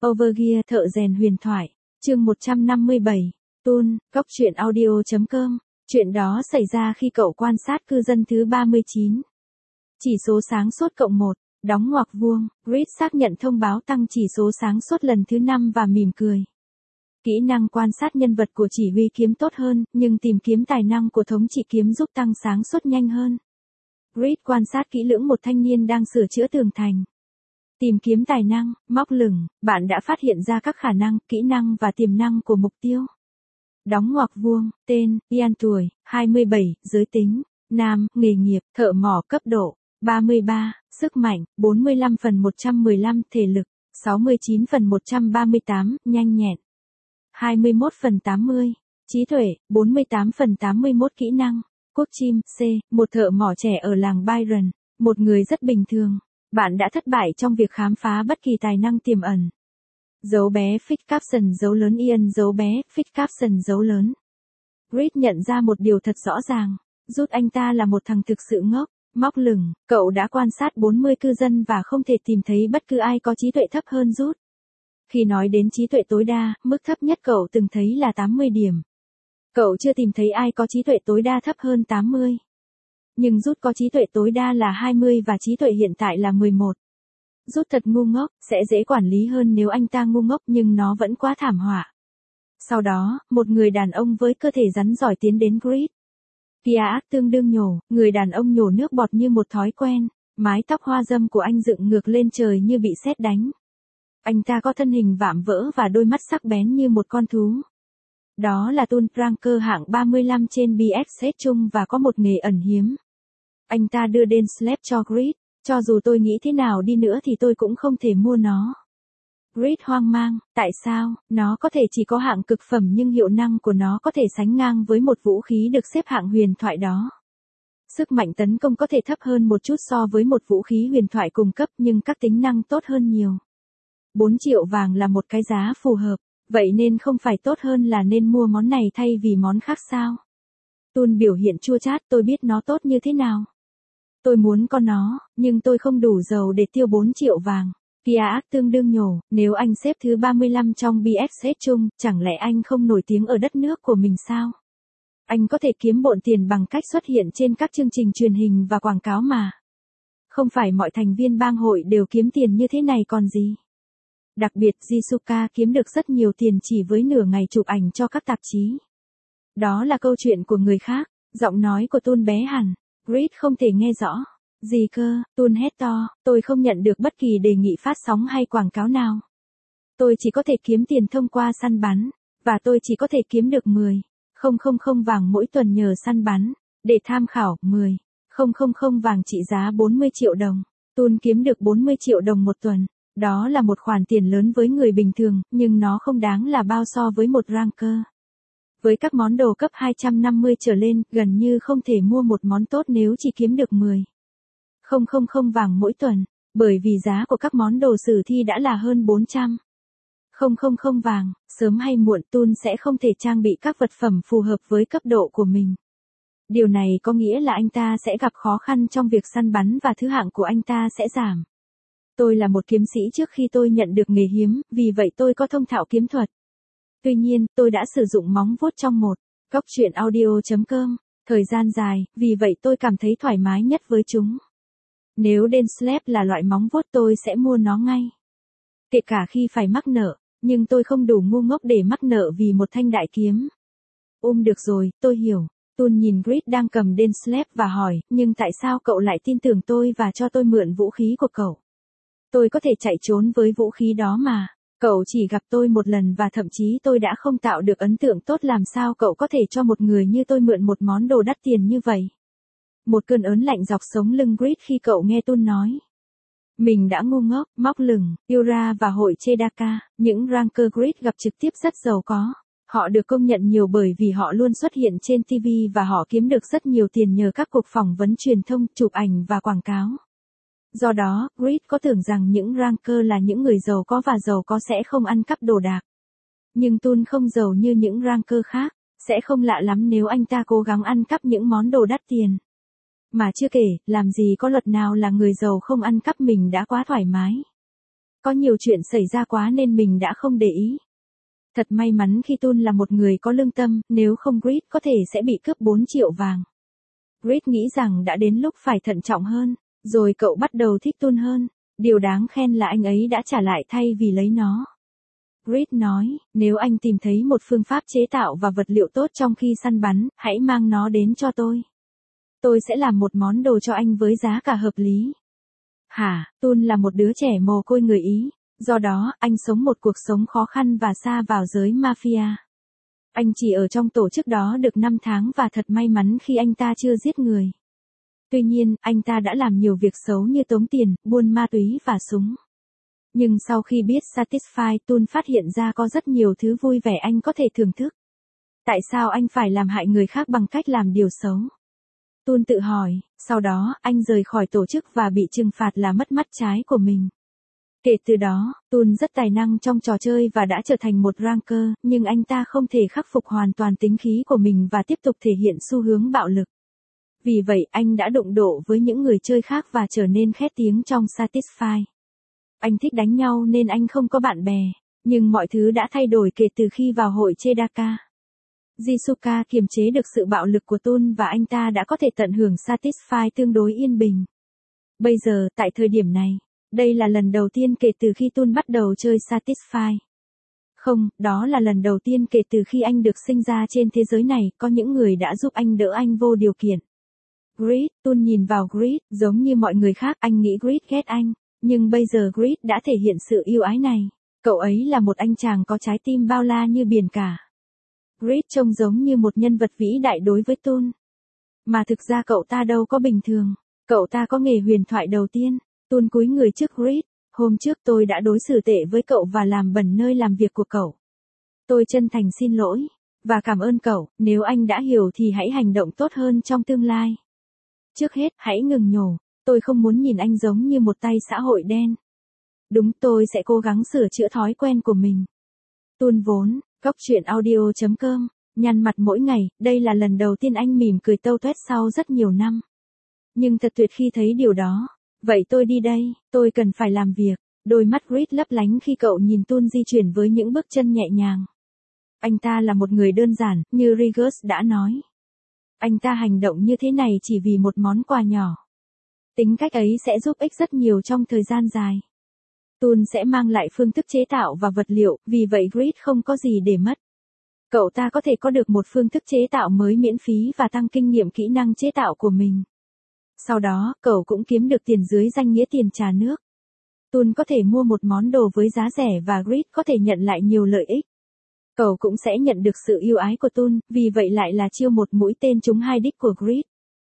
Overgear thợ rèn huyền thoại, chương 157, Toon, Góc truyện audio.com, chuyện đó xảy ra khi cậu quan sát cư dân thứ 39. Chỉ số sáng suốt cộng 1, đóng ngoặc vuông, Reed xác nhận thông báo tăng chỉ số sáng suốt lần thứ 5 và mỉm cười. Kỹ năng quan sát nhân vật của chỉ huy kiếm tốt hơn, nhưng tìm kiếm tài năng của thống trị kiếm giúp tăng sáng suốt nhanh hơn. Reed quan sát kỹ lưỡng một thanh niên đang sửa chữa tường thành. Tìm kiếm tài năng, móc lửng, bạn đã phát hiện ra các khả năng, kỹ năng và tiềm năng của mục tiêu. Đóng ngoặc vuông, tên, Ian tuổi, 27, giới tính, nam, nghề nghiệp, thợ mỏ cấp độ, 33, sức mạnh, 45/115, thể lực, 69/138, nhanh nhẹn, 21/80, trí tuệ, 48/81, kỹ năng, quốc chim, C, một thợ mỏ trẻ ở làng Byron, một người rất bình thường. Bạn đã thất bại trong việc khám phá bất kỳ tài năng tiềm ẩn. Dấu bé Fix Capson dấu lớn Ian dấu bé Fix Capson dấu lớn. Reed nhận ra một điều thật rõ ràng, Rút anh ta là một thằng thực sự ngốc, móc lửng, cậu đã quan sát 40 cư dân và không thể tìm thấy bất cứ ai có trí tuệ thấp hơn Rút. Khi nói đến trí tuệ tối đa, mức thấp nhất cậu từng thấy là 80 điểm. Cậu chưa tìm thấy ai có trí tuệ tối đa thấp hơn 80. Nhưng Rút có trí tuệ tối đa là 20 và trí tuệ hiện tại là 11. Rút thật ngu ngốc, sẽ dễ quản lý hơn nếu anh ta ngu ngốc nhưng nó vẫn quá thảm họa. Sau đó, một người đàn ông với cơ thể rắn giỏi tiến đến Reed. Kia tương đương nhổ, người đàn ông nhổ nước bọt như một thói quen, mái tóc hoa râm của anh dựng ngược lên trời như bị sét đánh. Anh ta có thân hình vạm vỡ và đôi mắt sắc bén như một con thú. Đó là Toon Ranker hạng 35 trên BX chung và có một nghề ẩn hiếm. Anh ta đưa đến Slap cho Reed, cho dù tôi nghĩ thế nào đi nữa thì tôi cũng không thể mua nó. Reed hoang mang, tại sao, nó có thể chỉ có hạng cực phẩm nhưng hiệu năng của nó có thể sánh ngang với một vũ khí được xếp hạng huyền thoại đó. Sức mạnh tấn công có thể thấp hơn một chút so với một vũ khí huyền thoại cùng cấp nhưng các tính năng tốt hơn nhiều. 4 triệu vàng là một cái giá phù hợp, vậy nên không phải tốt hơn là nên mua món này thay vì món khác sao? Toon biểu hiện chua chát, tôi biết nó tốt như thế nào. Tôi muốn có nó, nhưng tôi không đủ giàu để tiêu 4 triệu vàng. Kia tương đương nhổ, nếu anh xếp thứ 35 trong BX chung, chẳng lẽ anh không nổi tiếng ở đất nước của mình sao? Anh có thể kiếm bộn tiền bằng cách xuất hiện trên các chương trình truyền hình và quảng cáo mà. Không phải mọi thành viên bang hội đều kiếm tiền như thế này còn gì. Đặc biệt Jisuka kiếm được rất nhiều tiền chỉ với nửa ngày chụp ảnh cho các tạp chí. Đó là câu chuyện của người khác, giọng nói của Toon bé hẳn. Reed không thể nghe rõ. Gì cơ, Toon hét to, tôi không nhận được bất kỳ đề nghị phát sóng hay quảng cáo nào. Tôi chỉ có thể kiếm tiền thông qua săn bắn, và tôi chỉ có thể kiếm được 10,000 vàng mỗi tuần nhờ săn bắn. Để tham khảo, 10,000 vàng trị giá 40 triệu đồng. Toon kiếm được 40 triệu đồng một tuần. Đó là một khoản tiền lớn với người bình thường, nhưng nó không đáng là bao so với một ranker. Với các món đồ cấp 250 trở lên, gần như không thể mua một món tốt nếu chỉ kiếm được 10,000 vàng mỗi tuần, bởi vì giá của các món đồ sử thi đã là hơn 400,000 vàng, sớm hay muộn Toon sẽ không thể trang bị các vật phẩm phù hợp với cấp độ của mình. Điều này có nghĩa là anh ta sẽ gặp khó khăn trong việc săn bắn và thứ hạng của anh ta sẽ giảm. Tôi là một kiếm sĩ trước khi tôi nhận được nghề hiếm, vì vậy tôi có thông thạo kiếm thuật. Tuy nhiên, tôi đã sử dụng móng vuốt trong Góc truyện audio.com, thời gian dài, vì vậy tôi cảm thấy thoải mái nhất với chúng. Nếu Denslap là loại móng vuốt tôi sẽ mua nó ngay. Kể cả khi phải mắc nợ, nhưng tôi không đủ ngu ngốc để mắc nợ vì một thanh đại kiếm. Được rồi, tôi hiểu. Toon nhìn Reed đang cầm Denslap và hỏi, nhưng tại sao cậu lại tin tưởng tôi và cho tôi mượn vũ khí của cậu? Tôi có thể chạy trốn với vũ khí đó mà. Cậu chỉ gặp tôi một lần và thậm chí tôi đã không tạo được ấn tượng tốt, làm sao cậu có thể cho một người như tôi mượn một món đồ đắt tiền như vậy? Một cơn ớn lạnh dọc sống lưng Reed khi cậu nghe Toon nói. Mình đã ngu ngốc, móc lửng, Yura và hội Chedaka, những ranker Reed gặp trực tiếp rất giàu có. Họ được công nhận nhiều bởi vì họ luôn xuất hiện trên TV và họ kiếm được rất nhiều tiền nhờ các cuộc phỏng vấn truyền thông, chụp ảnh và quảng cáo. Do đó, Reed có tưởng rằng những ranker là những người giàu có và giàu có sẽ không ăn cắp đồ đạc. Nhưng Toon không giàu như những ranker khác, sẽ không lạ lắm nếu anh ta cố gắng ăn cắp những món đồ đắt tiền. Mà chưa kể, làm gì có luật nào là người giàu không ăn cắp, mình đã quá thoải mái. có nhiều chuyện xảy ra quá nên mình đã không để ý. Thật may mắn khi Tun là một người có lương tâm, nếu không Grit có thể sẽ bị cướp 4 triệu vàng. Grit nghĩ rằng đã đến lúc phải thận trọng hơn, rồi cậu bắt đầu thích Tun hơn. Điều đáng khen là anh ấy đã trả lại thay vì lấy nó. Grit nói, nếu anh tìm thấy một phương pháp chế tạo và vật liệu tốt trong khi săn bắn, hãy mang nó đến cho tôi. Tôi sẽ làm một món đồ cho anh với giá cả hợp lý. Hả, Tun là một đứa trẻ mồ côi người Ý, do đó anh sống một cuộc sống khó khăn và sa vào giới mafia. Anh chỉ ở trong tổ chức đó được 5 tháng và thật may mắn khi anh ta chưa giết người. Tuy nhiên, anh ta đã làm nhiều việc xấu như tống tiền, buôn ma túy và súng. Nhưng sau khi biết Satisfy, Tun phát hiện ra có rất nhiều thứ vui vẻ anh có thể thưởng thức. Tại sao anh phải làm hại người khác bằng cách làm điều xấu? Tun tự hỏi, sau đó, anh rời khỏi tổ chức và bị trừng phạt là mất mắt trái của mình. Kể từ đó, Tun rất tài năng trong trò chơi và đã trở thành một ranker, nhưng anh ta không thể khắc phục hoàn toàn tính khí của mình và tiếp tục thể hiện xu hướng bạo lực. Vì vậy, anh đã đụng độ với những người chơi khác và trở nên khét tiếng trong Satisfy. Anh thích đánh nhau nên anh không có bạn bè, nhưng mọi thứ đã thay đổi kể từ khi vào hội Chedaka. Jisuka kiềm chế được sự bạo lực của Tun và anh ta đã có thể tận hưởng Satisfy tương đối yên bình. Bây giờ, tại thời điểm này, đây là lần đầu tiên kể từ khi Tun bắt đầu chơi Satisfy. Không, đó là lần đầu tiên kể từ khi anh được sinh ra trên thế giới này, có những người đã giúp anh đỡ anh vô điều kiện. Grit, Tun nhìn vào Grit, giống như mọi người khác, anh nghĩ Grit ghét anh, nhưng bây giờ Grit đã thể hiện sự yêu ái này. Cậu ấy là một anh chàng có trái tim bao la như biển cả. Grit trông giống như một nhân vật vĩ đại đối với Tun. Mà thực ra cậu ta đâu có bình thường. Cậu ta có nghề huyền thoại đầu tiên. Tun cúi người trước Grit. Hôm trước tôi đã đối xử tệ với cậu và làm bẩn nơi làm việc của cậu. Tôi chân thành xin lỗi. Và cảm ơn cậu, nếu anh đã hiểu thì hãy hành động tốt hơn trong tương lai. Trước hết, hãy ngừng nhổ. Tôi không muốn nhìn anh giống như một tay xã hội đen. Đúng, tôi sẽ cố gắng sửa chữa thói quen của mình. Tun vốn, Góc truyện audio.com, nhăn mặt mỗi ngày, đây là lần đầu tiên anh mỉm cười tâu tuét sau rất nhiều năm. Nhưng thật tuyệt khi thấy điều đó. Vậy tôi đi đây, tôi cần phải làm việc. Đôi mắt Grit lấp lánh khi cậu nhìn Tun di chuyển với những bước chân nhẹ nhàng. Anh ta là một người đơn giản, như Regis đã nói. Anh ta hành động như thế này chỉ vì một món quà nhỏ. Tính cách ấy sẽ giúp ích rất nhiều trong thời gian dài. Tun sẽ mang lại phương thức chế tạo và vật liệu, vì vậy Grit không có gì để mất. Cậu ta có thể có được một phương thức chế tạo mới miễn phí và tăng kinh nghiệm kỹ năng chế tạo của mình. Sau đó, cậu cũng kiếm được tiền dưới danh nghĩa tiền trà nước. Tun có thể mua một món đồ với giá rẻ và Grit có thể nhận lại nhiều lợi ích. Cậu cũng sẽ nhận được sự yêu ái của Tun, vì vậy lại là chiêu một mũi tên trúng hai đích của Grit.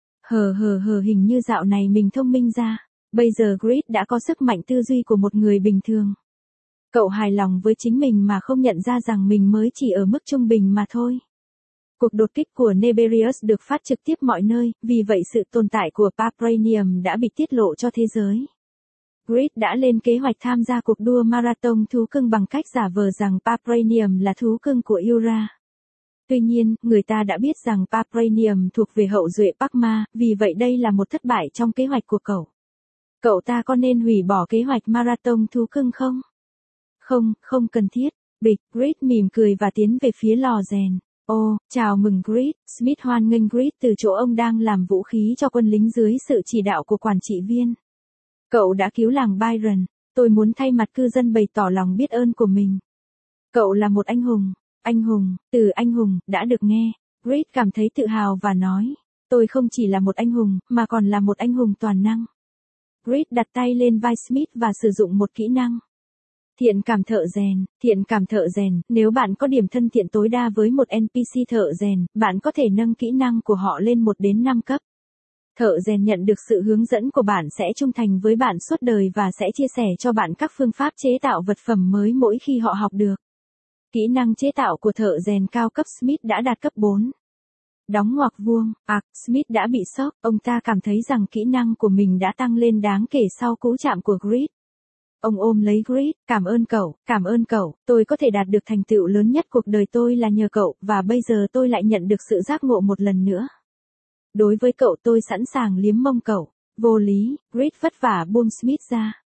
Hình như dạo này mình thông minh ra. Bây giờ Grit đã có sức mạnh tư duy của một người bình thường. Cậu hài lòng với chính mình mà không nhận ra rằng mình mới chỉ ở mức trung bình mà thôi. Cuộc đột kích của Neberius được phát trực tiếp mọi nơi, vì vậy sự tồn tại của Papranium đã bị tiết lộ cho thế giới. Grit đã lên kế hoạch tham gia cuộc đua marathon thú cưng bằng cách giả vờ rằng Papranium là thú cưng của Yura. Tuy nhiên, người ta đã biết rằng Papranium thuộc về hậu duệ Pakma, vì vậy đây là một thất bại trong kế hoạch của cậu. Cậu ta có nên hủy bỏ kế hoạch marathon thú cưng không? Không cần thiết. Bịch, Grit mỉm cười và tiến về phía lò rèn. Chào mừng Grit, Smith hoan nghênh Grit từ chỗ ông đang làm vũ khí cho quân lính dưới sự chỉ đạo của quản trị viên. Cậu đã cứu làng Byron, tôi muốn thay mặt cư dân bày tỏ lòng biết ơn của mình. Cậu là một anh hùng, từ anh hùng, đã được nghe. Grit cảm thấy tự hào và nói, tôi không chỉ là một anh hùng, mà còn là một anh hùng toàn năng. Grit đặt tay lên vai Smith và sử dụng một kỹ năng. Thiện cảm thợ rèn, nếu bạn có điểm thân thiện tối đa với một NPC thợ rèn, bạn có thể nâng kỹ năng của họ lên 1 đến 5 cấp. Thợ rèn nhận được sự hướng dẫn của bạn sẽ trung thành với bạn suốt đời và sẽ chia sẻ cho bạn các phương pháp chế tạo vật phẩm mới mỗi khi họ học được. Kỹ năng chế tạo của thợ rèn cao cấp Smith đã đạt cấp 4. Đóng ngoặc vuông, Smith đã bị sốc, ông ta cảm thấy rằng kỹ năng của mình đã tăng lên đáng kể sau cú chạm của Grit. Ông ôm lấy Grit, cảm ơn cậu, tôi có thể đạt được thành tựu lớn nhất cuộc đời tôi là nhờ cậu, và bây giờ tôi lại nhận được sự giác ngộ một lần nữa. Đối với cậu tôi sẵn sàng liếm mông cậu. Vô lý, Grit vất vả buông Smith ra.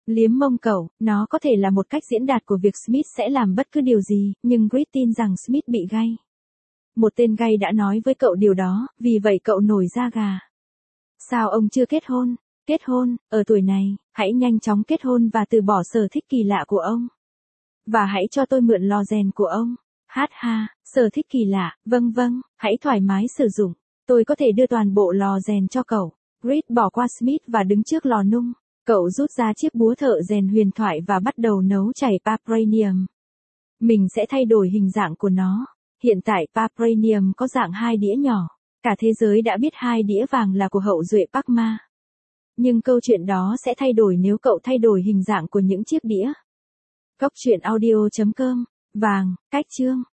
Liếm mông cậu, nó có thể là một cách diễn đạt của việc Smith sẽ làm bất cứ điều gì, nhưng Grit tin rằng Smith bị gay. Một tên gay đã nói với cậu điều đó, vì vậy cậu nổi da gà. Sao ông chưa kết hôn? Kết hôn, ở tuổi này, hãy nhanh chóng kết hôn và từ bỏ sở thích kỳ lạ của ông. Và hãy cho tôi mượn lò rèn của ông. Hát ha, sở thích kỳ lạ, vâng, hãy thoải mái sử dụng. Tôi có thể đưa toàn bộ lò rèn cho cậu. Grit bỏ qua Smith và đứng trước lò nung. Cậu rút ra chiếc búa thợ rèn huyền thoại và bắt đầu nấu chảy Vibranium. Mình sẽ thay đổi hình dạng của nó. Hiện tại Vibranium có dạng 2 đĩa nhỏ. Cả thế giới đã biết 2 đĩa vàng là của hậu duệ Parma. Nhưng câu chuyện đó sẽ thay đổi nếu cậu thay đổi hình dạng của những chiếc đĩa. Góc truyện audio.com. Vàng, cách chương.